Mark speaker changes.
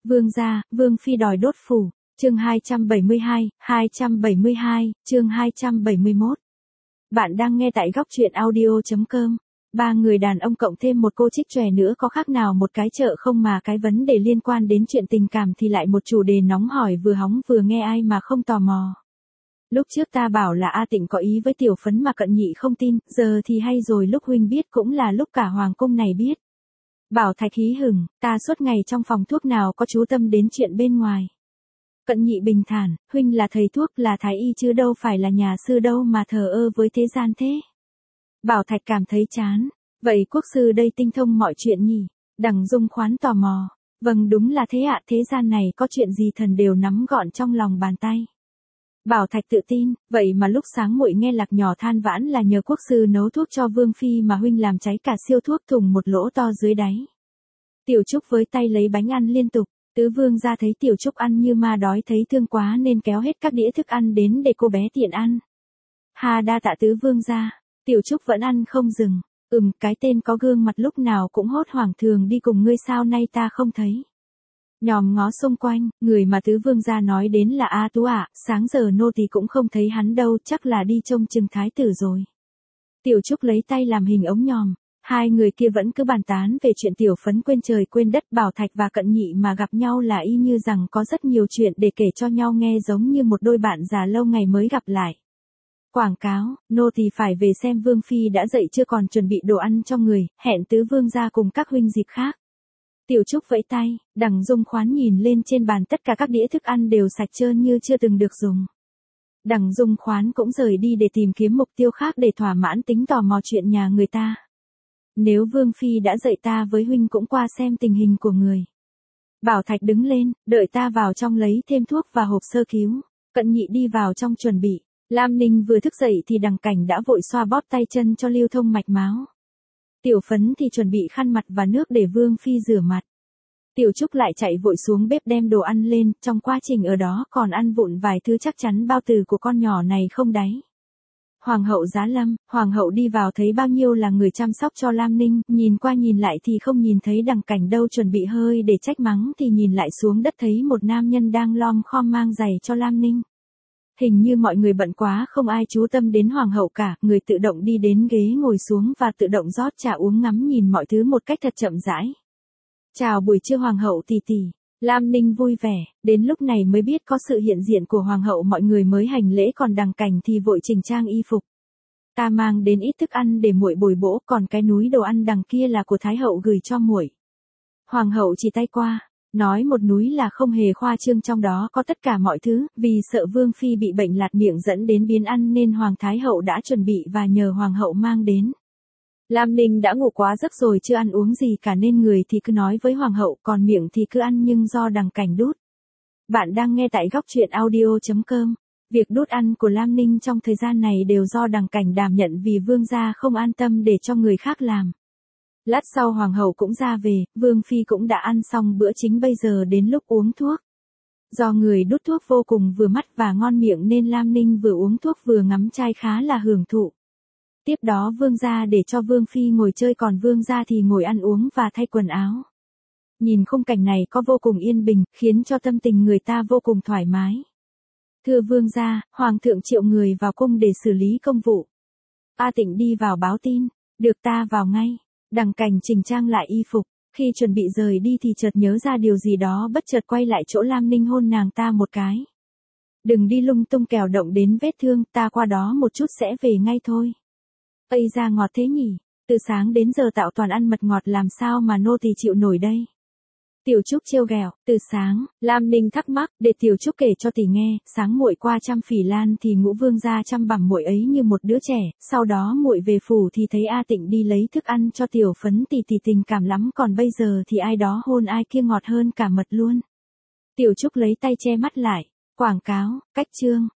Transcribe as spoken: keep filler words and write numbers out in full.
Speaker 1: Vương gia, Vương phi đòi đốt phủ. Chương hai trăm bảy mươi hai, hai trăm bảy mươi hai, chương hai trăm bảy mươi mốt. Bạn đang nghe tại góc truyện audio chấm com. Ba người đàn ông cộng thêm một cô trích chòe nữa có khác nào một cái chợ không, mà cái vấn đề liên quan đến chuyện tình cảm thì lại một chủ đề nóng hổi, vừa hóng vừa nghe ai mà không tò mò. Lúc trước ta bảo là A Tịnh có ý với Tiểu Phấn mà Cận Nhị không tin, giờ thì hay rồi, lúc huynh biết cũng là lúc cả hoàng cung này biết. Bảo Thạch hí hửng, ta suốt ngày trong phòng thuốc nào có chú tâm đến chuyện bên ngoài. Cận Nhị bình thản, huynh là thầy thuốc, là thái y chứ đâu phải là nhà sư đâu mà thờ ơ với thế gian thế. Bảo Thạch cảm thấy chán, vậy quốc sư đây tinh thông mọi chuyện nhỉ? Đằng Dung Khoán tò mò, vâng đúng là thế ạ, thế gian này có chuyện gì thần đều nắm gọn trong lòng bàn tay. Bảo Thạch tự tin, vậy mà lúc sáng muội nghe Lạc nhỏ than vãn là nhờ quốc sư nấu thuốc cho Vương phi mà huynh làm cháy cả siêu thuốc thùng một lỗ to dưới đáy. Tiểu Trúc với tay lấy bánh ăn liên tục. Tứ vương gia thấy Tiểu Trúc ăn như ma đói thấy thương quá nên kéo hết các đĩa thức ăn đến để cô bé tiện ăn. Hà đa tạ tứ vương gia. Tiểu Trúc vẫn ăn không dừng. Ừm, cái tên có gương mặt lúc nào cũng hốt hoảng thường đi cùng ngươi sao nay ta không thấy. Nhòm ngó xung quanh, người mà tứ vương gia nói đến là A Tú ạ, sáng giờ nô tỳ cũng không thấy hắn đâu, chắc là đi trông chừng thái tử rồi. Tiểu Trúc lấy tay làm hình ống nhòm. Hai người kia vẫn cứ bàn tán về chuyện Tiểu Phấn quên trời quên đất. Bảo Thạch và Cận Nhị mà gặp nhau là y như rằng có rất nhiều chuyện để kể cho nhau nghe, giống như một đôi bạn già lâu ngày mới gặp lại. Quảng cáo, nô tỳ phải về xem Vương phi đã dậy chưa, còn chuẩn bị đồ ăn cho người, hẹn tứ vương gia cùng các huynh dịp khác. Tiểu Trúc vẫy tay, Đằng Dung Khoán nhìn lên trên bàn, tất cả các đĩa thức ăn đều sạch trơn như chưa từng được dùng. Đằng Dung Khoán cũng rời đi để tìm kiếm mục tiêu khác để thỏa mãn tính tò mò chuyện nhà người ta. Nếu Vương phi đã dậy ta với huynh cũng qua xem tình hình của người. Bảo Thạch đứng lên, đợi ta vào trong lấy thêm thuốc và hộp sơ cứu. Cận Nhị đi vào trong chuẩn bị. Lam Ninh vừa thức dậy thì Đằng Cảnh đã vội xoa bóp tay chân cho lưu thông mạch máu. Tiểu Phấn thì chuẩn bị khăn mặt và nước để Vương phi rửa mặt. Tiểu Trúc lại chạy vội xuống bếp đem đồ ăn lên, trong quá trình ở đó còn ăn vụn vài thứ chắc chắn bao tử của con nhỏ này không đáy. Hoàng hậu Giá Lâm, hoàng hậu đi vào thấy bao nhiêu là người chăm sóc cho Lam Ninh, nhìn qua nhìn lại thì không nhìn thấy Đằng Cảnh đâu, chuẩn bị hơi để trách mắng thì nhìn lại xuống đất thấy một nam nhân đang lom khom mang giày cho Lam Ninh. Hình như mọi người bận quá không ai chú tâm đến hoàng hậu cả, người tự động đi đến ghế ngồi xuống và tự động rót trà uống, ngắm nhìn mọi thứ một cách thật chậm rãi. Chào buổi trưa hoàng hậu tỷ tỷ. Lam Ninh vui vẻ, đến lúc này mới biết có sự hiện diện của hoàng hậu, mọi người mới hành lễ, còn Đằng Cảnh thì vội chỉnh trang y phục. Ta mang đến ít thức ăn để muội bồi bổ, còn cái núi đồ ăn đằng kia là của thái hậu gửi cho muội. Hoàng hậu chỉ tay qua, nói một núi là không hề khoa trương, trong đó có tất cả mọi thứ, vì sợ Vương phi bị bệnh lạt miệng dẫn đến biến ăn nên hoàng thái hậu đã chuẩn bị và nhờ hoàng hậu mang đến. Lam Ninh đã ngủ quá giấc rồi chưa ăn uống gì cả nên người thì cứ nói với hoàng hậu, còn miệng thì cứ ăn nhưng do Đằng Cảnh đút. Bạn đang nghe tại góc truyện audio chấm com. Việc đút ăn của Lam Ninh trong thời gian này đều do Đằng Cảnh đảm nhận vì vương gia không an tâm để cho người khác làm. Lát sau hoàng hậu cũng ra về, Vương phi cũng đã ăn xong bữa chính, bây giờ đến lúc uống thuốc. Do người đút thuốc vô cùng vừa mắt và ngon miệng nên Lam Ninh vừa uống thuốc vừa ngắm trai khá là hưởng thụ. Tiếp đó vương gia để cho Vương phi ngồi chơi, còn vương gia thì ngồi ăn uống và thay quần áo. Nhìn khung cảnh này có vô cùng yên bình, khiến cho tâm tình người ta vô cùng thoải mái. Thưa vương gia, hoàng thượng triệu người vào cung để xử lý công vụ. A Tịnh đi vào báo tin, được ta vào ngay. Đằng Cảnh chỉnh trang lại y phục, khi chuẩn bị rời đi thì chợt nhớ ra điều gì đó, bất chợt quay lại chỗ Lam Ninh hôn nàng ta một cái. Đừng đi lung tung kẻo động đến vết thương, ta qua đó một chút sẽ về ngay thôi. Ây da, ngọt thế nhỉ, từ sáng đến giờ tạo toàn ăn mật ngọt, làm sao mà nô tỳ chịu nổi đây. Tiểu Trúc trêu ghẹo, từ sáng, Lam Ninh thắc mắc, để Tiểu Trúc kể cho tỷ nghe, sáng muội qua chăm Phỉ Lan thì Ngũ vương gia chăm bẵm muội ấy như một đứa trẻ, sau đó muội về phủ thì thấy A Tịnh đi lấy thức ăn cho Tiểu Phấn, tỷ tỷ tình cảm lắm, còn bây giờ thì ai đó hôn ai kia ngọt hơn cả mật luôn. Tiểu Trúc lấy tay che mắt lại, quảng cáo, cách chương,